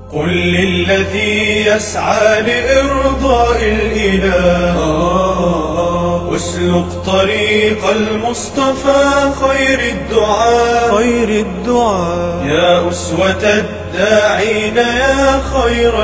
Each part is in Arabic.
قل للذي يسعى لإرضاء الإله واسلك طريق المصطفى خير الدعاء يا أسوة الداعين يا خير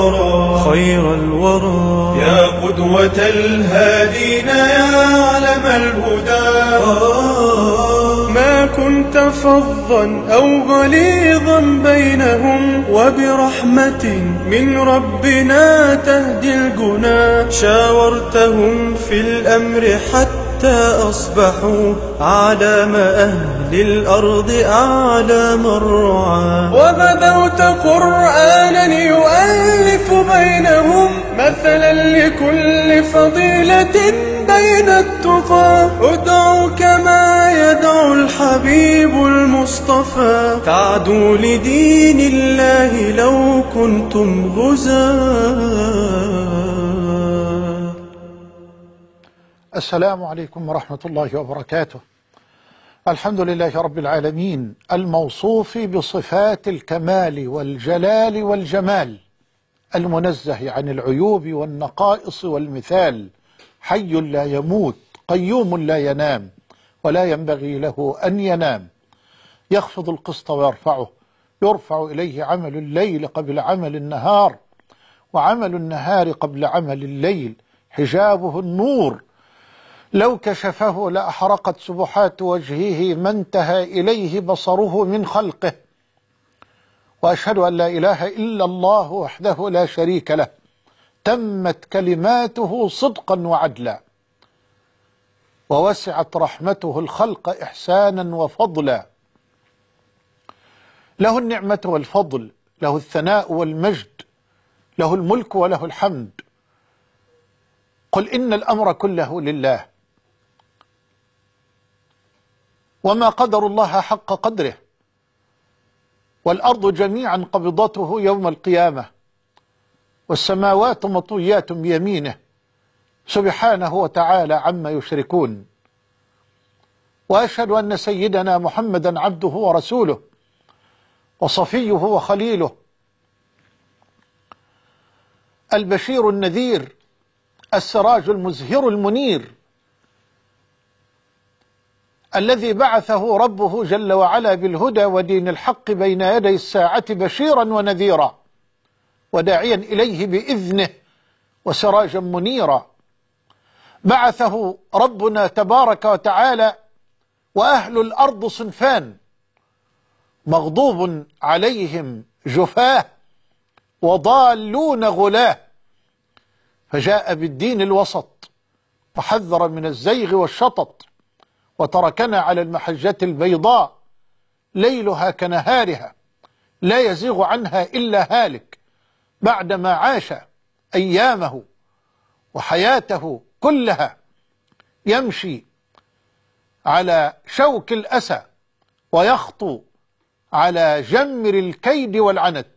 الورى يا قدوة الهادين يا علم الهدى ما كنت فظا أو غليظا بينهم وبرحمة من ربنا تهدي الجنا شاورتهم في الأمر حتى أصبحوا علام أهل الأرض أعلام الرعاة وبدوت قرآنا يؤلف بينهم مثلا لكل فضيلة بين التقى ادعوا كما يدعو الحبيب المصطفى تعدوا لدين الله لو كنتم غزاة. السلام عليكم ورحمة الله وبركاته. الحمد لله رب العالمين الموصوف بصفات الكمال والجلال والجمال، المنزه عن العيوب والنقائص والمثال، حي لا يموت قيوم لا ينام ولا ينبغي له أن ينام، يخفض القسط ويرفعه، يرفع إليه عمل الليل قبل عمل النهار وعمل النهار قبل عمل الليل، حجابه النور لو كشفه لأحرقت سبحات وجهه ما انتهى إليه بصره من خلقه. وأشهد أن لا إله إلا الله وحده لا شريك له، تمت كلماته صدقا وعدلا، ووسعت رحمته الخلق إحسانا وفضلا. له النعمة والفضل، له الثناء والمجد، له الملك وله الحمد. قل إن الأمر كله لله، وما قدر الله حق قدره، والأرض جميعا قبضته يوم القيامة، والسماوات مطويات بيمينه سبحانه وتعالى عما يشركون. وأشهد أن سيدنا محمدا عبده ورسوله وصفيه وخليله، البشير النذير، السراج المزهر المنير، الذي بعثه ربه جل وعلا بالهدى ودين الحق بين يدي الساعة بشيرا ونذيرا وداعيا إليه بإذنه وسراجا منيرا. بعثه ربنا تبارك وتعالى وأهل الأرض صنفان، مغضوب عليهم جفاه وضالون غلاه، فجاء بالدين الوسط وحذر من الزيغ والشطط، وتركنا على المحجة البيضاء ليلها كنهارها لا يزيغ عنها إلا هالك، بعدما عاش أيامه وحياته كلها يمشي على شوك الأسى ويخطو على جمر الكيد والعنت،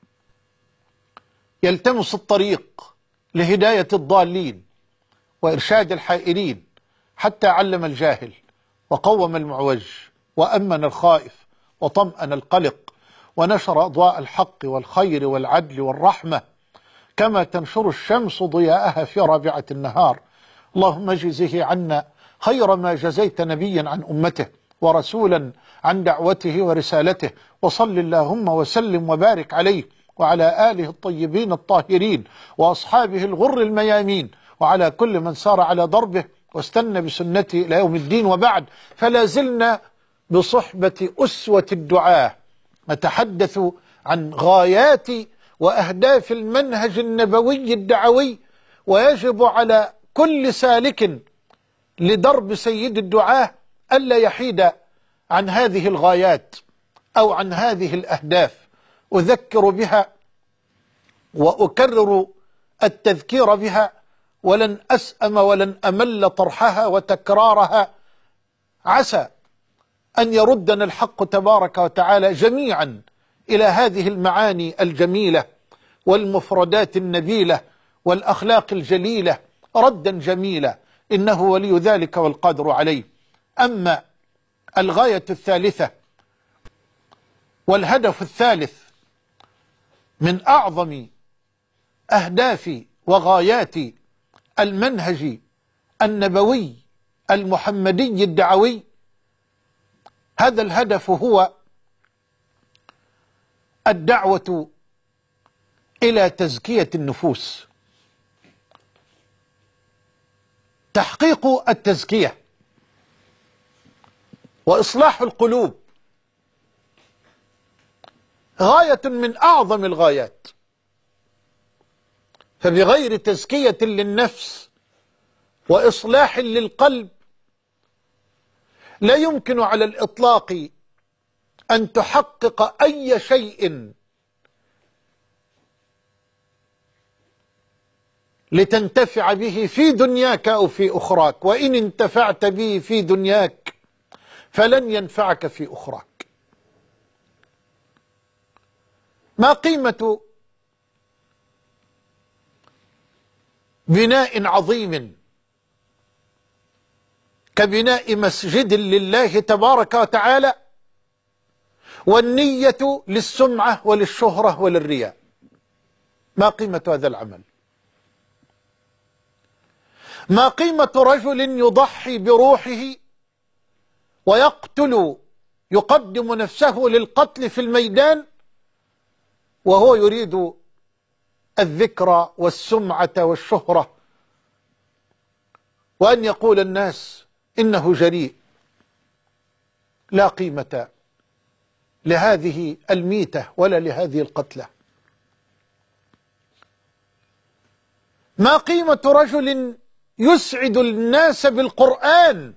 يلتمس الطريق لهداية الضالين وإرشاد الحائرين، حتى علم الجاهل وقوم المعوج وأمن الخائف وطمأن القلق، ونشر أضواء الحق والخير والعدل والرحمة كما تنشر الشمس ضياءها في رابعة النهار. اللهم اجزه عنا خير ما جزيت نبيا عن أمته ورسولا عن دعوته ورسالته، وصل اللهم وسلم وبارك عليه وعلى آله الطيبين الطاهرين وأصحابه الغر الميامين، وعلى كل من سار على ضربه واستنى بسنته إلى يوم الدين. وبعد، فلا زلنا بصحبة أسوة الدعاة نتحدث عن غايات وأهداف المنهج النبوي الدعوي، ويجب على كل سالك لدرب سيد الدعاة ألا يحيد عن هذه الغايات أو عن هذه الأهداف. أذكر بها وأكرر التذكير بها، ولن أسأم ولن أمل طرحها وتكرارها، عسى أن يردنا الحق تبارك وتعالى جميعا إلى هذه المعاني الجميلة والمفردات النبيلة والأخلاق الجليلة ردا جميلا، إنه ولي ذلك والقادر عليه. أما الغاية الثالثة والهدف الثالث من أعظم أهداف وغايات المنهج النبوي المحمدي الدعوي، هذا الهدف هو الدعوة إلى تزكية النفوس، تحقيق التزكية وإصلاح القلوب غاية من أعظم الغايات. فبغير تزكية للنفس وإصلاح للقلب لا يمكن على الإطلاق أن تحقق أي شيء لتنتفع به في دنياك أو في أخراك، وإن انتفعت به في دنياك فلن ينفعك في أخراك. ما قيمة بناء عظيم كبناء مسجد لله تبارك وتعالى والنية للسمعة وللشهرة وللرياء؟ ما قيمة هذا العمل؟ ما قيمة رجل يضحي بروحه يقدم نفسه للقتل في الميدان وهو يريد الذكرى والسمعة والشهرة، وأن يقول الناس إنه جريء؟ لا قيمة لهذه الميتة ولا لهذه القتلة. ما قيمة رجل يسعد الناس بالقرآن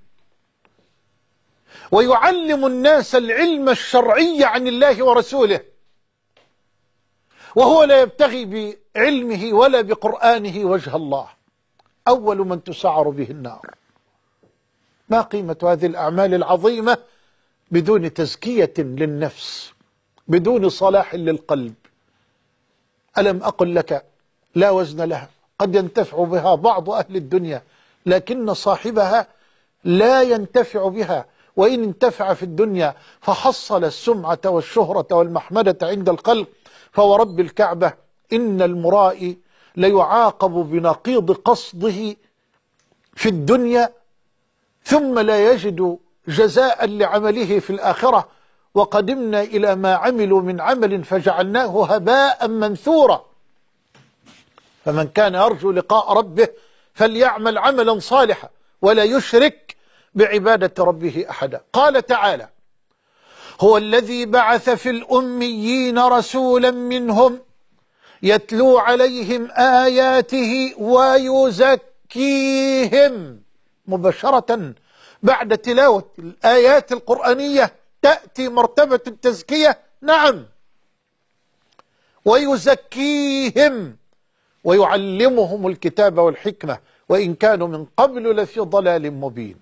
ويعلم الناس العلم الشرعي عن الله ورسوله وهو لا يبتغي بعلمه ولا بقرآنه وجه الله؟ أول من تسعر به النار. ما قيمة هذه الأعمال العظيمة بدون تزكية للنفس، بدون صلاح للقلب؟ ألم أقل لك لا وزن لها؟ قد ينتفع بها بعض أهل الدنيا لكن صاحبها لا ينتفع بها، وإن انتفع في الدنيا فحصل السمعة والشهرة والمحمدة عند الخلق، فورب الكعبة إن المرائي ليعاقب بنقيض قصده في الدنيا ثم لا يجد جزاء لعمله في الآخرة، وقدمنا إلى ما عملوا من عمل فجعلناه هباء منثورا. فمن كان يرجو لقاء ربه فليعمل عملا صالحا ولا يشرك بعبادة ربه أحدا. قال تعالى: هو الذي بعث في الأميين رسولا منهم يتلو عليهم آياته ويزكيهم. مباشرة بعد تلاوة الآيات القرآنية تأتي مرتبة التزكية. نعم، ويزكيهم ويعلمهم الكتاب والحكمة وإن كانوا من قبل لفي ضلال مبين.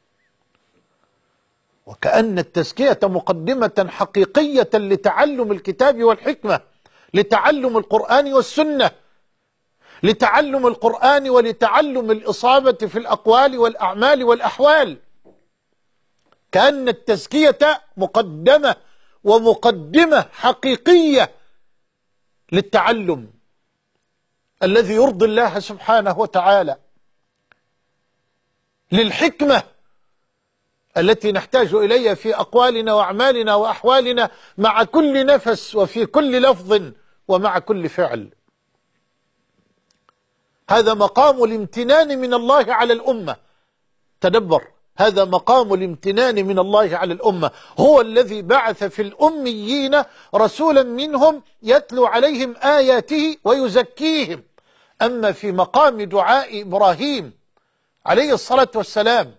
وكأن التزكية مقدمة حقيقية لتعلم الكتاب والحكمة، لتعلم القرآن والسنة، لتعلم القرآن ولتعلم الإصابة في الأقوال والأعمال والأحوال. كأن التزكية مقدمة ومقدمة حقيقية للتعلم الذي يرضي الله سبحانه وتعالى، للحكمة التي نحتاج إليها في أقوالنا وأعمالنا وأحوالنا مع كل نفس وفي كل لفظ ومع كل فعل. هذا مقام الامتنان من الله على الأمة. تدبر، هذا مقام الامتنان من الله على الأمة. هو الذي بعث في الأميين رسولا منهم يتلو عليهم آياته ويزكيهم. أما في مقام دعاء إبراهيم عليه الصلاة والسلام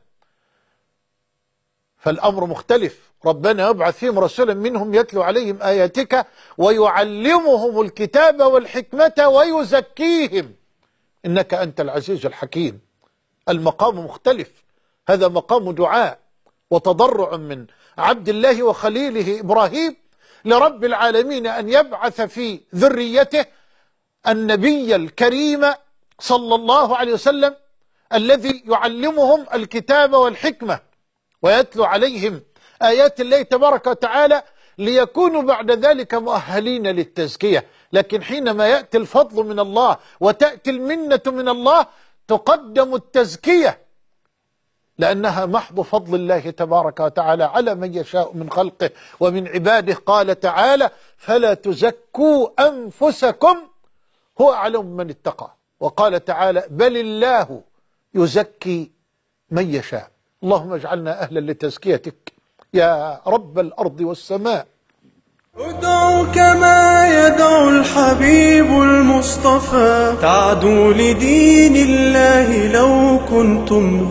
فالأمر مختلف. ربنا يبعث فيهم رسولا منهم يتلو عليهم آياتك ويعلمهم الكتاب والحكمة ويزكيهم إنك أنت العزيز الحكيم. المقام مختلف. هذا مقام دعاء وتضرع من عبد الله وخليله إبراهيم لرب العالمين أن يبعث في ذريته النبي الكريم صلى الله عليه وسلم الذي يعلمهم الكتاب والحكمة ويتلو عليهم آيات الله تبارك وتعالى ليكونوا بعد ذلك مؤهلين للتزكية. لكن حينما يأتي الفضل من الله وتأتي المنة من الله تقدم التزكية، لأنها محض فضل الله تبارك وتعالى على من يشاء من خلقه ومن عباده. قال تعالى: فلا تزكوا أنفسكم هو أعلم من اتقى. وقال تعالى: بل الله يزكي من يشاء. اللهم اجعلنا أهلا لتزكيتك يا رب الأرض والسماء. ادعو كما يدعو الحبيب المصطفى، تعدو لدين الله لو كنتم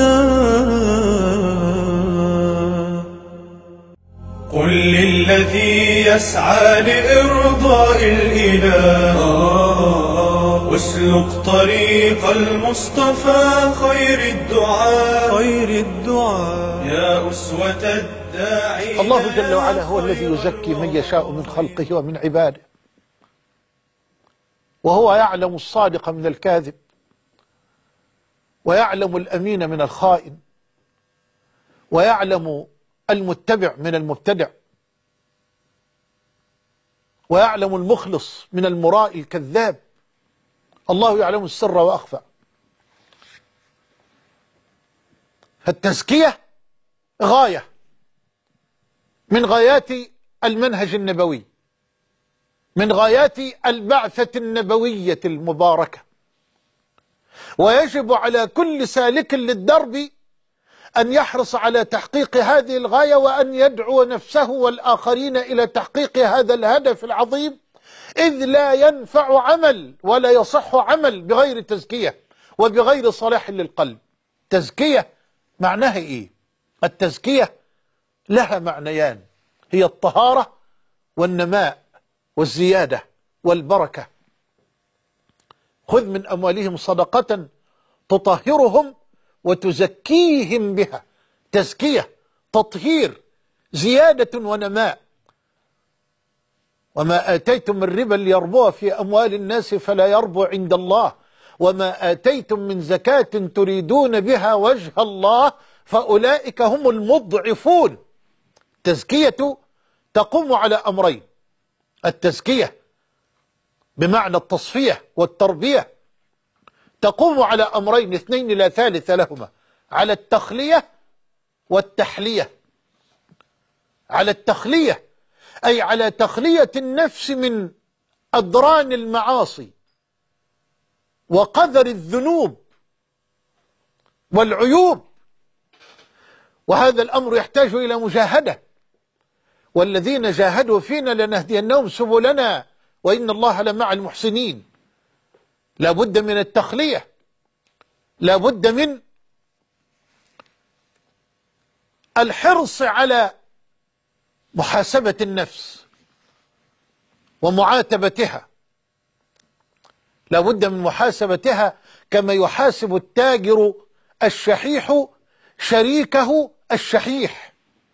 غزاة. قل للذي يسعى لإرضاء الإله، واسلك طريق المصطفى خير الدعاء يا أسوة الداعين. الله جل وعلا هو الذي يزكي من يشاء من خلقه ومن عباده، وهو يعلم الصادق من الكاذب، ويعلم الأمين من الخائن، ويعلم المتبع من المبتدع، ويعلم المخلص من المراء الكذاب. الله يعلم السر وأخفى. فالتزكية غاية من غايات المنهج النبوي، من غايات البعثة النبوية المباركة، ويجب على كل سالك للدرب أن يحرص على تحقيق هذه الغاية، وأن يدعو نفسه والآخرين إلى تحقيق هذا الهدف العظيم، إذ لا ينفع عمل ولا يصح عمل بغير تزكية وبغير صلاح للقلب. تزكية معناها إيه؟ التزكية لها معنيان، هي الطهارة والنماء والزيادة والبركة. خذ من أموالهم صدقة تطهرهم وتزكيهم بها. تزكية، تطهير، زيادة ونماء. وما آتيتم من ربا ليربو في أموال الناس فلا يربو عند الله، وما آتيتم من زكاة تريدون بها وجه الله فأولئك هم المضعفون. التزكية تقوم على أمرين: التزكية بمعنى التصفية والتربية تقوم على أمرين اثنين لا ثالث لهما: على التخلية والتحلية. على التخلية أي على تخلية النفس من أدران المعاصي وقذر الذنوب والعيوب، وهذا الأمر يحتاج إلى مجاهدة. والذين جاهدوا فينا لنهدينهم سبلنا وإن الله لمع المحسنين. لا بد من التخلية، لا بد من الحرص على محاسبة النفس ومعاتبتها. لا بد من محاسبتها كما يحاسب التاجر الشحيح شريكه الشحيح.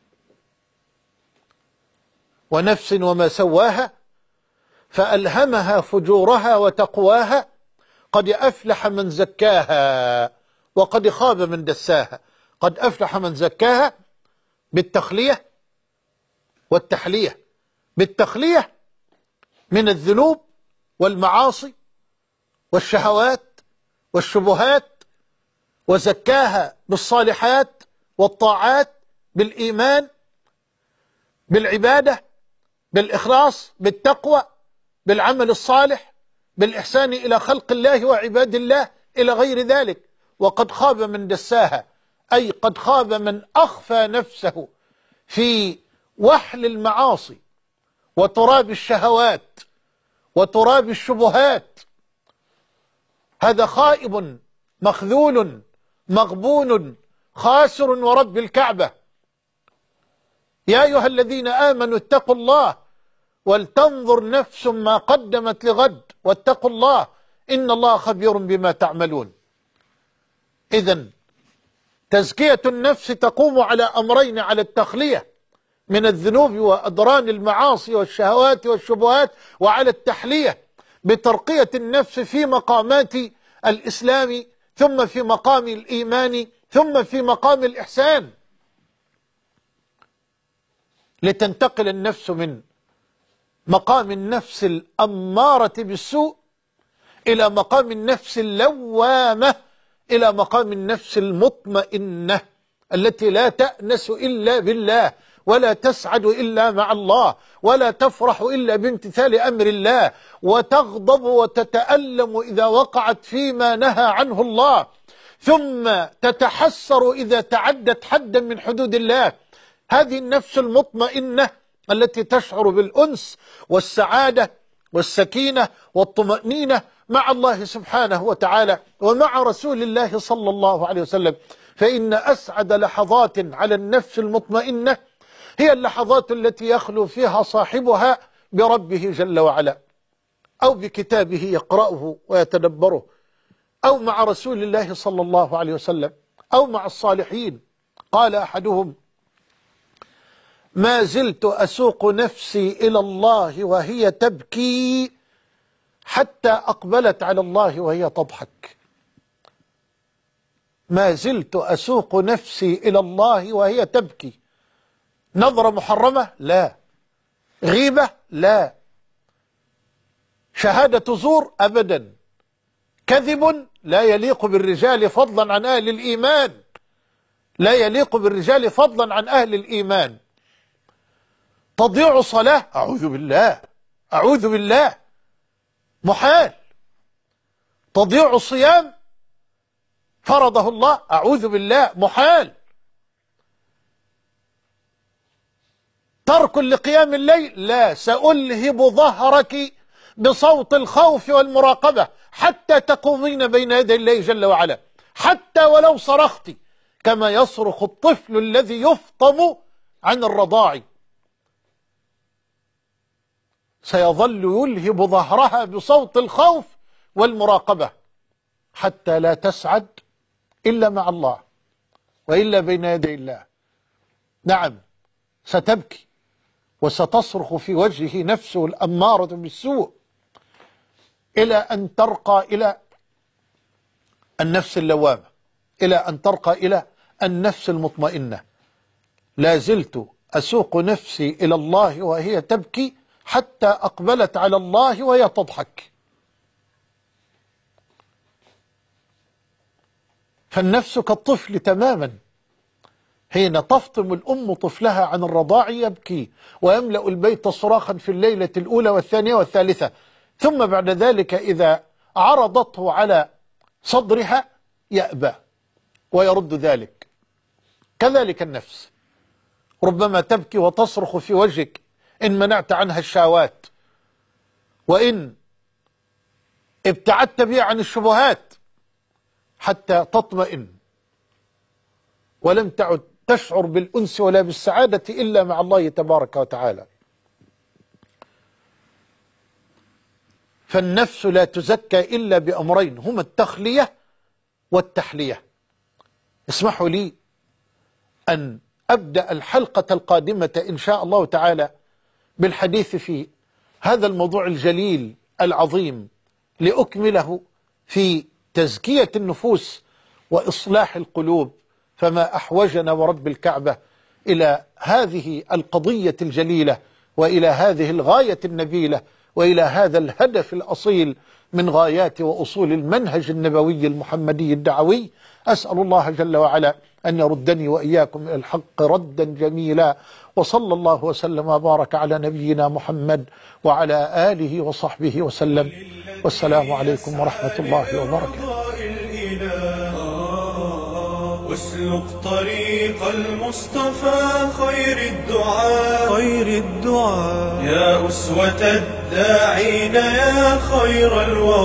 ونفس وما سواها فألهمها فجورها وتقواها، قد أفلح من زكاها وقد خاب من دساها. قد أفلح من زكاها بالتخلية والتحلية. بالتخلية من الذنوب والمعاصي والشهوات والشبهات، وزكاها بالصالحات والطاعات، بالإيمان، بالعبادة، بالإخلاص، بالتقوى، بالعمل الصالح، بالإحسان إلى خلق الله وعباد الله إلى غير ذلك. وقد خاب من دساها أي قد خاب من أخفى نفسه في وحل المعاصي وتراب الشهوات وتراب الشبهات. هذا خائب مخذول مغبون خاسر ورب الكعبة. يا أيها الذين آمنوا اتقوا الله ولتنظر نفس ما قدمت لغد واتقوا الله إن الله خبير بما تعملون. إذن تزكية النفس تقوم على أمرين: على التخلية من الذنوب وأدران المعاصي والشهوات والشبهات، وعلى التحلية بترقية النفس في مقامات الإسلام، ثم في مقام الإيمان، ثم في مقام الإحسان، لتنتقل النفس من مقام النفس الأمارة بالسوء إلى مقام النفس اللوامة، إلى مقام النفس المطمئنة التي لا تأنس إلا بالله، ولا تسعد إلا مع الله، ولا تفرح إلا بامتثال أمر الله، وتغضب وتتألم إذا وقعت فيما نهى عنه الله، ثم تتحسر إذا تعدت حدا من حدود الله. هذه النفس المطمئنة التي تشعر بالأنس والسعادة والسكينة والطمأنينة مع الله سبحانه وتعالى ومع رسول الله صلى الله عليه وسلم. فإن أسعد لحظات على النفس المطمئنة هي اللحظات التي يخلو فيها صاحبها بربه جل وعلا، أو بكتابه يقرأه ويتدبره، أو مع رسول الله صلى الله عليه وسلم، أو مع الصالحين. قال أحدهم: ما زلت أسوق نفسي إلى الله وهي تبكي حتى أقبلت على الله وهي تضحك. ما زلت أسوق نفسي إلى الله وهي تبكي. نظرة محرمة؟ لا. غيبة؟ لا. شهادة زور؟ أبدا. كذب لا يليق بالرجال فضلا عن أهل الإيمان، لا يليق بالرجال فضلا عن أهل الإيمان. تضيع صلاة؟ أعوذ بالله، أعوذ بالله، محال. تضيع صيام فرضه الله؟ أعوذ بالله، محال. ترك لقيام الليل؟ لا. سألهب ظهرك بصوت الخوف والمراقبة حتى تقومين بين يدي الله جل وعلا، حتى ولو صرخت كما يصرخ الطفل الذي يفطم عن الرضاع. سيظل يلهب ظهرها بصوت الخوف والمراقبة حتى لا تسعد إلا مع الله وإلا بين يدي الله. نعم، ستبكي وستصرخ في وجهه نفسه الأمارة بالسوء إلى أن ترقى إلى النفس اللوامة، إلى أن ترقى إلى النفس المطمئنة. لا زلت أسوق نفسي إلى الله وهي تبكي حتى أقبلت على الله وهي تضحك. فالنفس كالطفل تماما، حين تفطم الأم طفلها عن الرضاع يبكي ويملأ البيت صراخا في الليلة الأولى والثانية والثالثة، ثم بعد ذلك إذا عرضته على صدرها يأبى ويرد ذلك. كذلك النفس ربما تبكي وتصرخ في وجهك إن منعت عنها الشهوات، وإن ابتعدت بها عن الشبهات، حتى تطمئن ولم تعد تشعر بالأنس ولا بالسعادة إلا مع الله تبارك وتعالى. فالنفس لا تزكى إلا بأمرين هما التخلية والتحلية. اسمحوا لي أن أبدأ الحلقة القادمة إن شاء الله تعالى بالحديث في هذا الموضوع الجليل العظيم، لأكمله في تزكية النفوس وإصلاح القلوب. فما أحوجنا ورب الكعبة إلى هذه القضية الجليلة، وإلى هذه الغاية النبيلة، وإلى هذا الهدف الأصيل من غايات وأصول المنهج النبوي المحمدي الدعوي. أسأل الله جل وعلا أن يردني وإياكم إلى الحق ردا جميلا، وصلى الله وسلم وبارك على نبينا محمد وعلى آله وصحبه وسلم، والسلام عليكم ورحمة الله وبركاته. واسلك طريق المصطفى خير الدعاء يا أسوة الداعين يا خير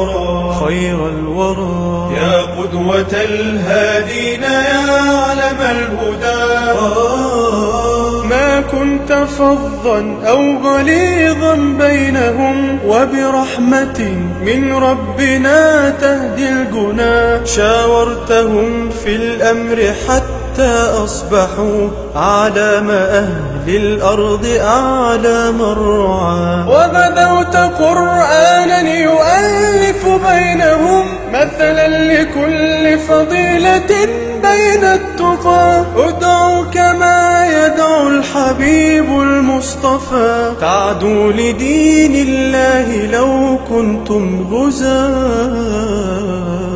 الورى يا قدوة الهادين يا علم الهدى. ما كنت فظا أو غليظا بينهم، وبرحمة من ربنا تهدي الجنا. شاورتهم في الأمر حتى أصبحوا أعلام أهل الأرض أعلام الرعاة. وبدوت قرآنا يؤلف بينهم مثلا لكل فضيلة بين التقى. ادعوا كما يدعو يدعو الحبيب المصطفى تعدوا لدين الله لو كنتم غزاة.